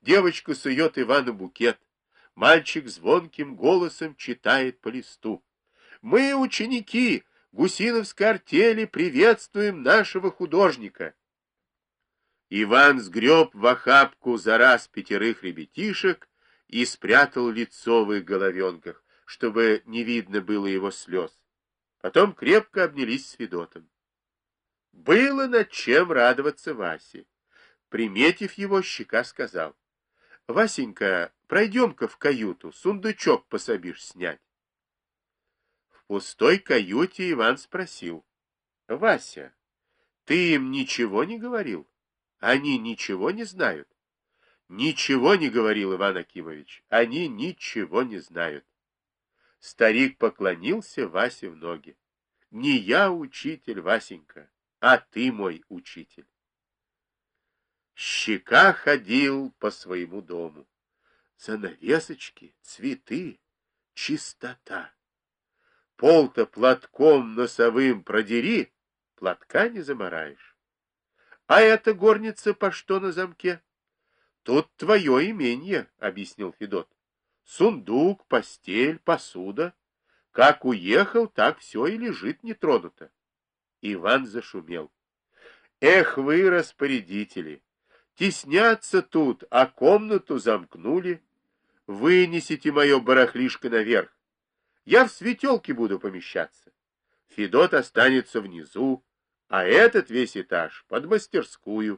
Девочка сует Ивану букет. Мальчик звонким голосом читает по листу. Мы, ученики Гусиновской артели, приветствуем нашего художника. Иван сгреб в охапку за раз 5 ребятишек и спрятал лицо в их головенках, чтобы не видно было его слез. Потом крепко обнялись с Федотом. Было над чем радоваться Васе. Приметив его, Щека сказал: «Васенька, пройдем-ка в каюту, сундучок пособишь снять». В пустой каюте Иван спросил: «Вася, ты им ничего не говорил? Они ничего не знают?» «Ничего не говорил, Иван Акимович, они ничего не знают». Старик поклонился Васе в ноги. «Не я учитель, Васенька, а ты мой учитель». Щека ходил по своему дому. Занавесочки, цветы, чистота. Пол-то платком носовым продери, платка не замараешь. А эта горница по что на замке? Тут твое именье, объяснил Федот. Сундук, постель, посуда. Как уехал, так все и лежит нетронуто. Иван зашумел. Эх вы, распорядители! Теснятся тут, а комнату замкнули. Вынесите мое барахлишко наверх. Я в светелке буду помещаться. Федот останется внизу, а этот весь этаж под мастерскую.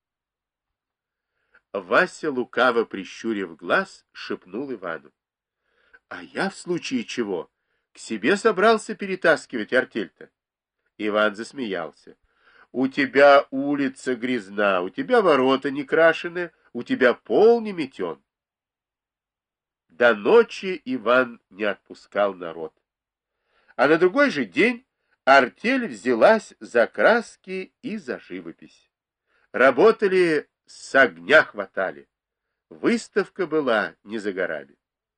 Вася, лукаво прищурив глаз, шепнул Ивану: «А я в случае чего к себе собрался перетаскивать артель-то». Иван засмеялся. «У тебя улица грязна, у тебя ворота не крашены, у тебя пол не метен». До ночи Иван не отпускал народ. А на другой же день артель взялась за краски и за живопись. Работали, с огня хватали. Выставка была не за горами.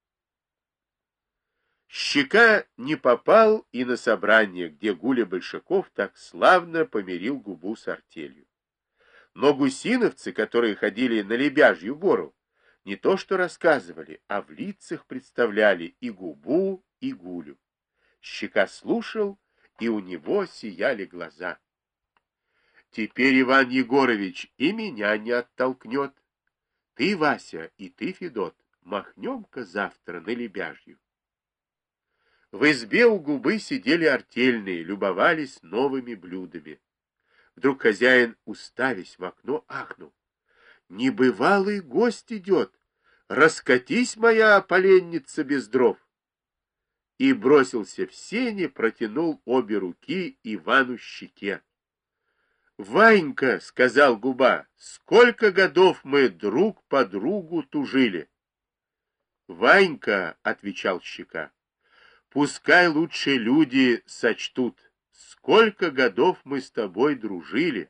Щека не попал и на собрание, где Гуля Большаков так славно помирил губу с артелью. Но гусиновцы, которые ходили на Лебяжью гору, не то что рассказывали, а в лицах представляли и губу, и Гулю. Щека слушал, и у него сияли глаза. Теперь Иван Егорович и меня не оттолкнет. Ты, Вася, и ты, Федот, махнем-ка завтра на Лебяжью. В избе у губы сидели артельные, любовались новыми блюдами. Вдруг хозяин, уставясь в окно, ахнул: «Небывалый гость идет! Раскатись, моя поленница без дров!» И бросился в сени, протянул обе руки Ивану Щеке. «Ванька, — сказал Губа, — сколько годов мы друг по другу тужили!» «Ванька, — отвечал Щека, — пускай лучше люди сочтут, сколько годов мы с тобой дружили!»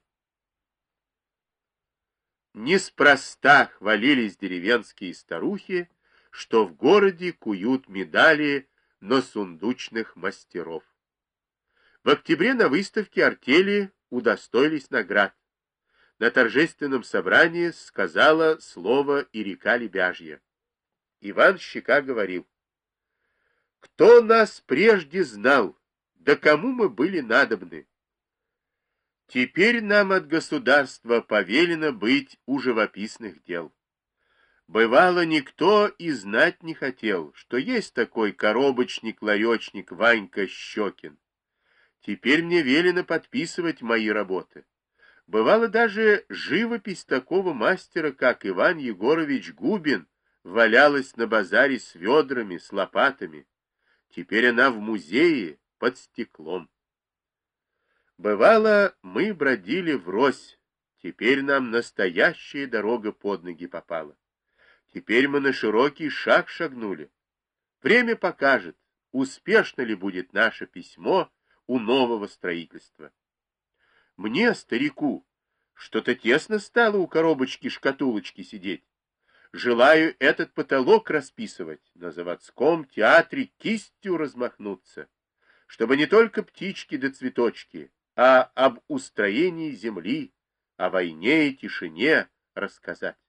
Неспроста хвалились деревенские старухи, что в городе куют медали на сундучных мастеров. В октябре на выставке артели удостоились наград. На торжественном собрании сказала слово и река Лебяжья. Иван Щека говорил: «Кто нас прежде знал, да кому мы были надобны? Теперь нам от государства повелено быть у живописных дел. Бывало, никто и знать не хотел, что есть такой коробочник-ларечник Ванька Щекин. Теперь мне велено подписывать мои работы. Бывало, даже живопись такого мастера, как Иван Егорович Губин, валялась на базаре с ведрами, с лопатами. Теперь она в музее под стеклом. Бывало, мы бродили врозь, теперь нам настоящая дорога под ноги попала. Теперь мы на широкий шаг шагнули. Время покажет, успешно ли будет наше письмо у нового строительства. Мне, старику, что-то тесно стало у коробочки-шкатулочки сидеть. Желаю этот потолок расписывать, на заводском театре кистью размахнуться, чтобы не только птички да цветочки, а об устроении земли, о войне и тишине рассказать.